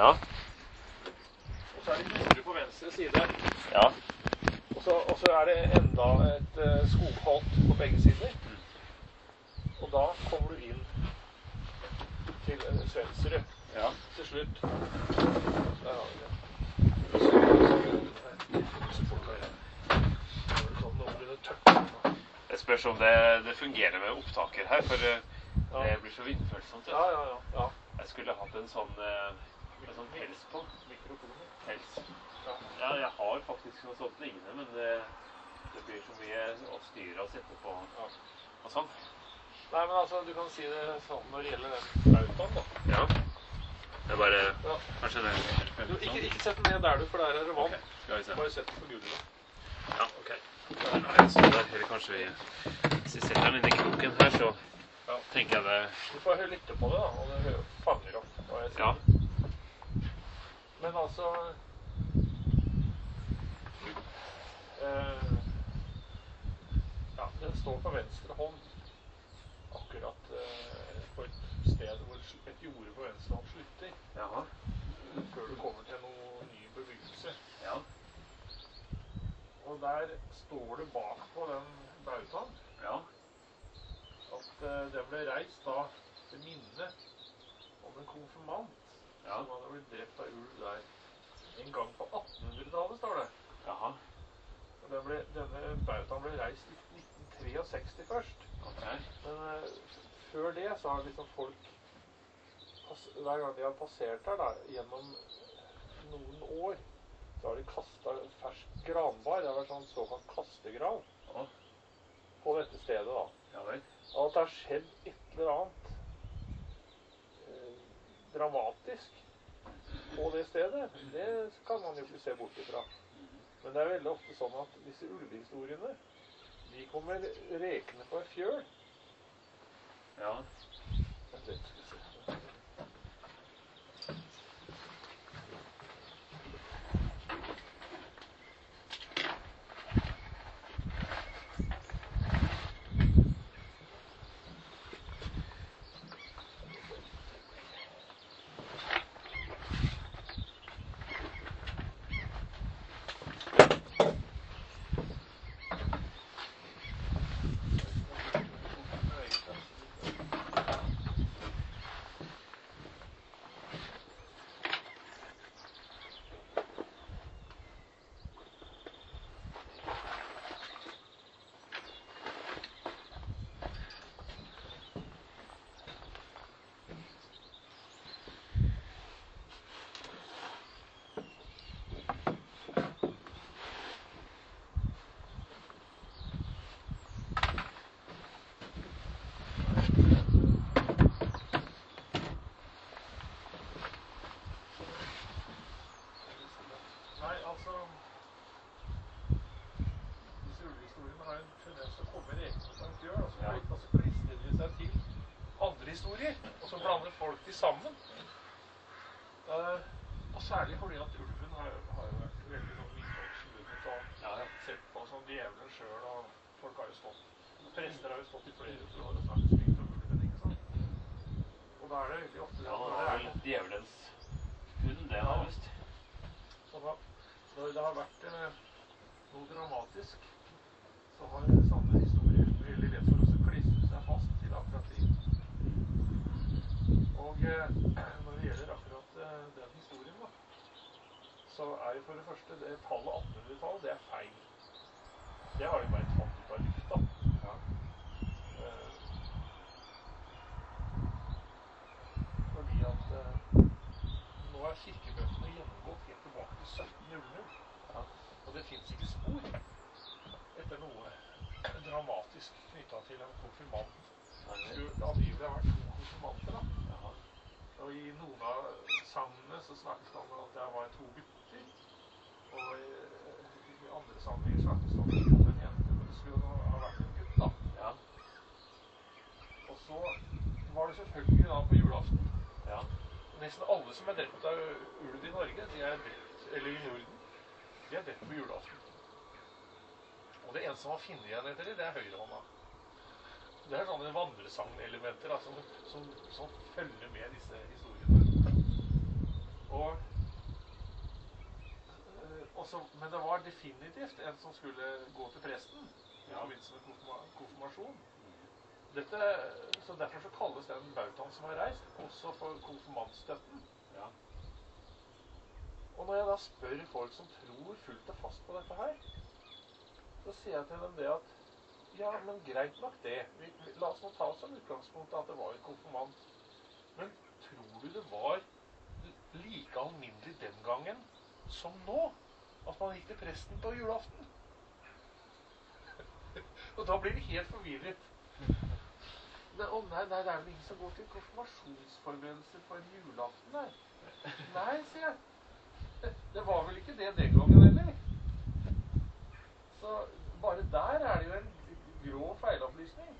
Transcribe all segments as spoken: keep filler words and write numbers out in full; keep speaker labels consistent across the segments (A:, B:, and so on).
A: Ja.
B: Og så er det jorder på venstre side.
A: Ja.
B: Og så, og så er det enda et uh, skogholt på begge sider. Mm. Og da kommer du inn til uh, Svensrud.
A: Ja.
B: Til slutt. Der har vi det. Så folk har det. Sånn noenlunde tørt.
A: Jeg spørs om det, det fungerer med opptaker her, for uh,
B: ja.
A: Det blir så vindfølsomt.
B: Ja, ja, ja, ja.
A: Jeg skulle hatt en sånn, uh, en sånn pels på.
B: Mikrofoner.
A: Pels. Ja. Ja, jeg har faktisk noe sånt lignende, men det, det blir så mye å styre og sette på ja. Og sånn.
B: Nei, men altså, du kan si det sånn når det gjelder den bautaen, da.
A: Ja. Det er bare,
B: ja.
A: Kanskje det er
B: du, ikke, ikke sett den ned der du, for der er det vann.
A: Okay. Skal vi se.
B: Bare sett den på gulvet.
A: Ja, ok. Da er det sånn der, eller kanskje vi, hvis vi setter den inn i kroken her, så ja. Tenker jeg det...
B: Du får lytte på det da, og det fanger opp hva jeg sier.
A: Ja.
B: Men altså... Eh, ja, den står på venstre hånd. Akkurat eh, på et sted hvor et jorde på venstre hånd slutter.
A: Jaha.
B: Før du kommer til noe ny bebyggelse.
A: Ja.
B: Og der står det bak på den bautaen.
A: Ja.
B: At uh, den ble reist da til minne om en konfirmant ja. Som hadde blitt drept av ulv der. En gang på attenhundretallet, står det.
A: Jaha.
B: Og den ble, denne bautaen ble reist i nitten sekstistre først.
A: Okay.
B: Men uh, før det så har liksom folk, hver gang de har passert her da, gjennom noen år, så har de kastet fersk granbar. Det har vært sånn såkalt kastegrav
A: ja.
B: På dette stedet da.
A: Ja vel.
B: Og at det har skjedd et eller annet eh, dramatisk på det stedet, det kan man jo ikke se bort ifra. Men det er veldig ofte sånn at disse ulvehistoriene, de kommer rekende på en fjøl.
A: Ja.
B: Det skal vi se. Sammen. Uh, og særlig fordi at ulven har, har jo vært veldig sånn misforstått og ja, ja. Sett på som djevelen selv, og folk har jo stått, prester har jo stått i flere år og snakket stygt om ulven, ikke sant? Og da er det veldig ofte...
A: Ja, det er vel djevelens hund, det er just.
B: Så da, når det har vært uh, noe dramatisk, så har sånne historier veldig lett for oss å klistre seg fast til akkurat det. Og eh, når det gjelder akkurat eh, den historien da, så er jo for det første, det tallet attenhundretallet, det er feil. Det har jo bare tatt ut av lufta. Ja. Eh, fordi at eh, nå er kirkebøkene gjennomgått helt tilbake til sytten hundre. Ja. Og det finnes ikke spor etter noe dramatisk knyttet til en konfirmant. Det skulle angivelig ha vært to konfirmanter da. Og i noen av sangene så snakkes det om at det var to gutter, og i, i andre sanger snakkes det om en gutt og en jente, men det skulle jo ha vært en gutt da. Ja. Og så var det selvfølgelig da på julaften. Ja. Nesten alle som er drept av ulv i Norge, de er drept, eller i Norden, de er drept på julaften. Og det eneste som har finnet igjen etter det, det er høyrehånda. Det er sånne vandresangelementer da, som, som, som følger med disse historiene. Og så, men det var definitivt en som skulle gå til presten i
A: Ja.
B: forbindelse med konfirma konfirmasjon. Dette, så derfor så kalles den bautaen som har reist, også for konfirmantstøtten.
A: Ja.
B: Og når jeg da spør folk som tror fullt og fast på dette her, så sier jeg til dem det at, ja, men greit nok det. Vi, vi, la oss nå ta som utgangspunkt at det var en konfirmant. Men tror du det var like alminnelig den gangen som nå, at man gikk til presten på julaften? Og da blir vi helt forvirret. Å oh, nei, nei, det er vel ingen som går til konfirmasjonsforberedelser for en julaften, nei. Nei, sier jeg. Det var vel ikke det den gangen, eller? Så bare der er det jo en grå feilopplysning.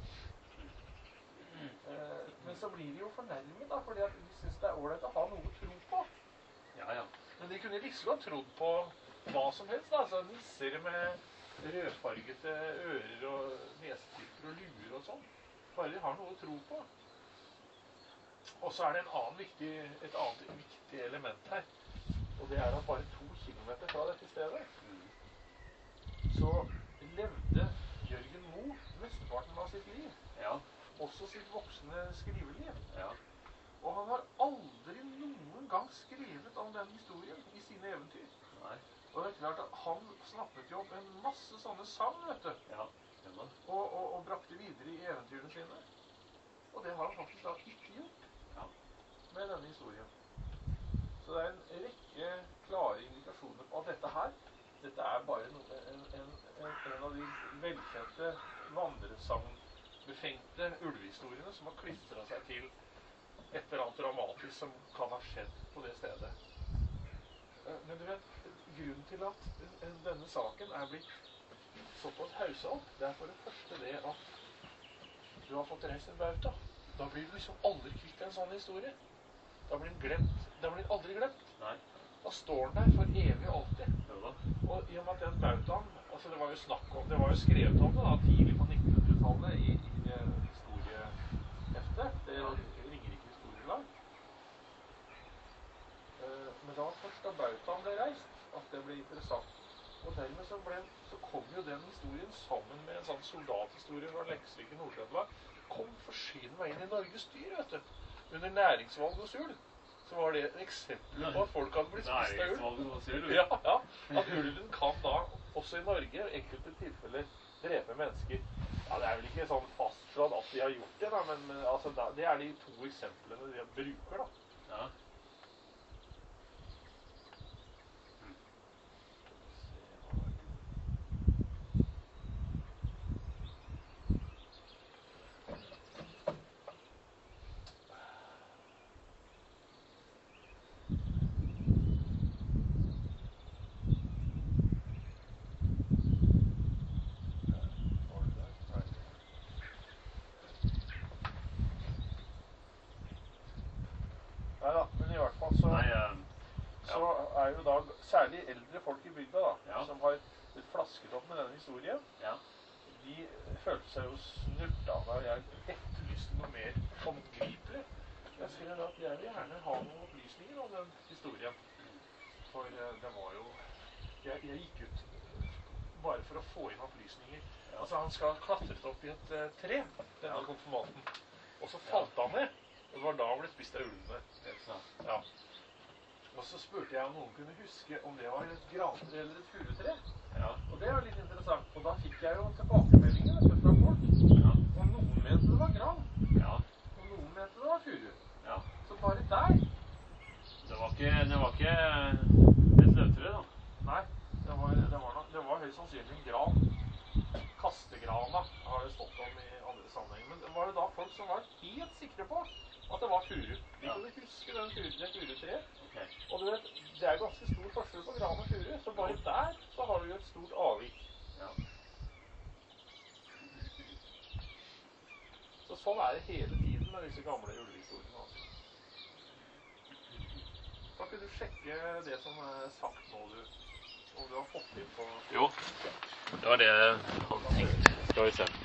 B: Eh, men så blir de jo fornærmet da, fordi at de synes det er ålreit å ha noe å tro på.
A: Ja, ja.
B: Men de kunne liksom ha trodd på hva som helst, da. Altså nisser med rødfargete ører og nesetitter og luer og sånn. Bare de har noe å tro på. Og så er det en annen viktig, et annet viktig element her. Og det er at bare to kilometer fra dette stedet, så levde Jørgen Moe mesteparten av sitt liv.
A: Ja.
B: Også sitt voksne skriveliv.
A: Ja.
B: Og han har aldri noen gang skrevet om den historien i sine eventyr.
A: Nei.
B: Og det er klart at han snappet jo opp en masse sånne sang, vet du.
A: Ja, stemmer.
B: Og, og, og brakte videre i eventyrene sine. Og det har han faktisk da ikke gjort
A: Ja.
B: med denne historien. Så det er en rekke klare indikasjoner på at dette her, dette er bare noe, en, en, en, en av de velkjente vandresangbefengte ulvehistoriene som har klistret seg til et eller annet dramatisk som kan ha skjedd på det stedet. Men du vet, grunnen til at denne saken er blitt såpass hauset opp, det er for det første det at du har fått reist en bauta. Da blir du liksom aldri kvitt en sånn historie. Da blir den glemt. Da blir den aldri glemt.
A: Nei.
B: Da står den der for evig og alltid.
A: Jo da.
B: Og i og med at den bautaen, altså det var jo snakk om, det var jo skrevet om det da, tidlig på nittenhundretallet i, i det historieheftet, det Ringerike historielag. Uh, men da var først da bautaen ble reist, at det ble interessant. Og dermed så, ble, så kom jo den historien sammen med en sånn soldathistorie fra Leksvik i Nord-Trøndelag, kom forsynende inn i Norges styr, vet du. Under næringsvalg hos ulv, så var det et eksempel på at folk hadde blitt spist av ulv.
A: Næringsvalg hos ulv?
B: Ja, ja. At ulven kan da, også i Norge, i enkelte tilfeller, drepe mennesker. Ja, det er vel ikke sånn fastslått at de har gjort det, da, men, men altså, det er de to eksemplene de bruker, da.
A: Ja.
B: Så,
A: Nei, uh,
B: så er jo da særlig eldre folk i bygda da,
A: ja.
B: som har flasket opp med denne historien.
A: Ja.
B: De følte seg jo snurt av da jeg etterlyste noe mer håndgripelig. Jeg sier at jeg vil gjerne ha noen opplysninger om den historien. For det var jo... Jeg, jeg gikk ut bare for å få inn opplysninger. Ja. Altså han skal klatret opp i et uh, tre, denne ja. konfirmanten. Og så falt ja. han ned. Og det var da han ble spist av ulvene. Ja. Og så spurte jeg om noen kunne huske om det var et grantre eller et furutre. Ja. Og det var litt interessant. Og da fikk jeg jo tilbakemeldinger vet du, fra folk. Ja. Og noen mente det var gran. Ja. Og noen mente det var furu. Ja. Så bare der.
A: Det var ikke, det var ikke et løvtre da?
B: Nei, det var, det var, det var høyst sannsynlig en gran. Kastegrana har det stått om i andre sammenhenger. Men det var det da folk som var helt sikre på at det var furu. De kunne huske den furu, det furutreet. Okay. Og du vet, det er ganske stor forskjell på gran og furu, så bare der så har du jo et stort avvik. Ja. Så sånn er det hele tiden med disse gamle ulvehistoriene. Altså. Så kan du sjekke det som er sagt nå, du, om du har fått inn på...
A: Jo, det var det han tenkte. Skal vi se.